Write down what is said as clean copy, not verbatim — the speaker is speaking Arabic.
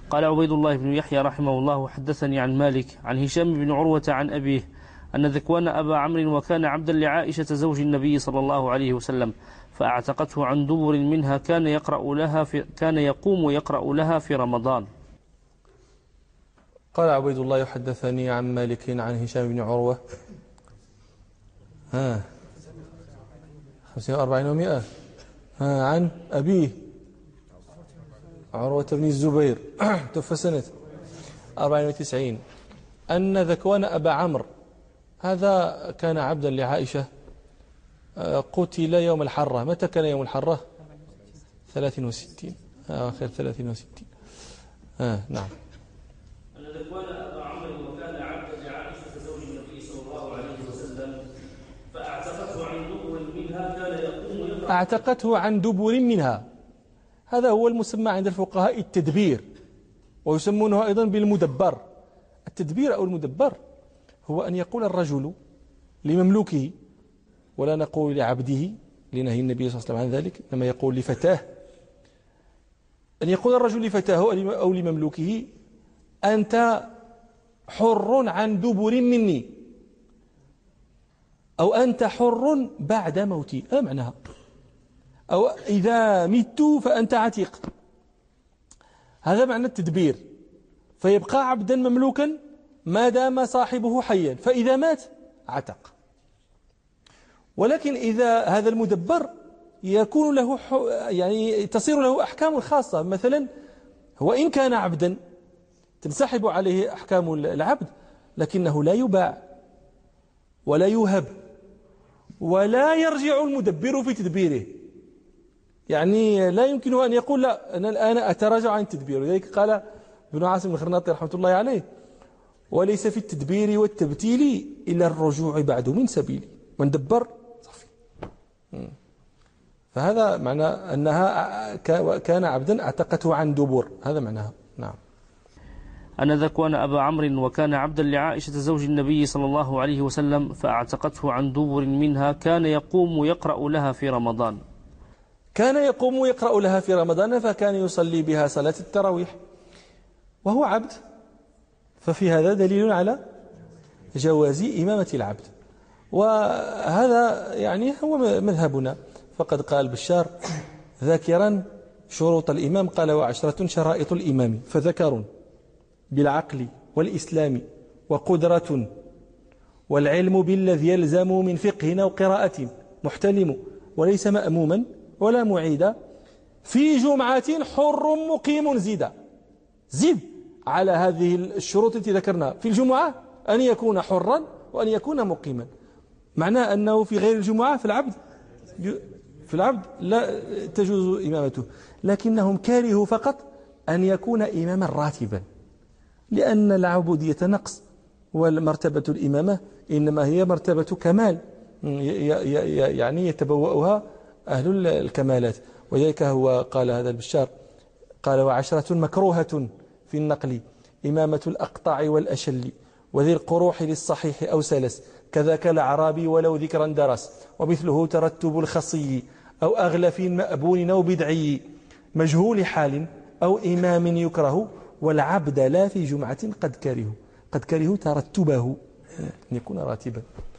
قال عبيد الله بن يحيى رحمه الله: حدثني عن مالك عن هشام بن عروة عن أبيه أن ذكوان أبا عمرو وكان عبدا لعائشة زوج النبي صلى الله عليه وسلم فأعتقته عن دبر منها كان يقوم يقرأ لها في رمضان. قال عبيد الله: يحدثني عن مالك عن هشام بن عروة 45 و100 عن أبيه عروة بن الزبير توفى سنة 94 أن ذكوان أبا عمرو هذا كان عبدا لعائشة قتل يوم الحرة. متى كان يوم الحرة؟ 63 آخر 63 نعم. أن ذكوان أبا عمرو وكان عبدا لعائشة زوج النبي صلى الله عليه وسلم فأعتقته عن دبر منها كان يقوم أعتقته عن دبر منها. هذا هو المسمى عند الفقهاء التدبير، ويسمونه أيضا بالمدبر. التدبير أو المدبر هو أن يقول الرجل لمملوكه، ولا نقول لعبده لنهي النبي صلى الله عليه وسلم عن ذلك، لما يقول لفتاه، أن يقول الرجل لفتاه أو لمملوكه: أنت حر عن دبر مني، أو أنت حر بعد موتي. معناها أو إذا مت فأنت عتيق. هذا معنى التدبير. فيبقى عبدا مملوكا ما دام صاحبه حيا، فإذا مات عتق. ولكن إذا هذا المدبر يكون له يعني تصير له أحكام خاصة. مثلا هو إن كان عبدا تنسحب عليه أحكام العبد، لكنه لا يباع ولا يوهب ولا يرجع المدبر في تدبيره. يعني لا يمكنه أن يقول: لا أنا الآن أتراجع عن التدبير. لذلك قال ابن عاصم الخرناطي رحمة الله عليه: وليس في التدبير والتبتيل إلا الرجوع بعد من سبيل من دبر صفي. فهذا معنى أنها كان عبدا اعتقته عن دبر، هذا معناها. نعم. أن ذكوان أبا عمرو وكان عبدا لعائشة زوج النبي صلى الله عليه وسلم فأعتقته عن دبر منها كان يقوم يقرأ لها في رمضان. كان يقوم يقرأ لها في رمضان، فكان يصلي بها صلاة التراويح وهو عبد. ففي هذا دليل على جواز إمامة العبد، وهذا يعني هو مذهبنا. فقد قال بشار ذاكرا شروط الإمام قال: و10 شرائط الإمام، فذكر بالعقل والإسلام وقدرة والعلم بالذي يلزم من فقه أو قراءة، محتلم وليس مأموما ولا معيدا، في جمعة حر مقيم. زد على هذه الشروط التي ذكرناها في الجمعة أن يكون حرا وأن يكون مقيما. معناه أنه في غير الجمعة في العبد لا تجوز إمامته، لكنهم كارهوا فقط أن يكون إماما راتبا، لأن العبودية نقص، والمرتبة الإمامة إنما هي مرتبة كمال يعني يتبوأها أهل الكمالات. وذلك هو قال هذا البشار قال: و10 مكروهة في النقل، إمامة الأقطاع والأشل، وذي القروح للصحيح أو سلس، كذاك الأعرابي ولو ذكرا درس، ومثله ترتب الخصي أو أغلف مأبون أو بدعي، مجهول حال أو إمام يكره، والعبد لا في جمعة قد كرهوا ترتبه أن يكون راتبا.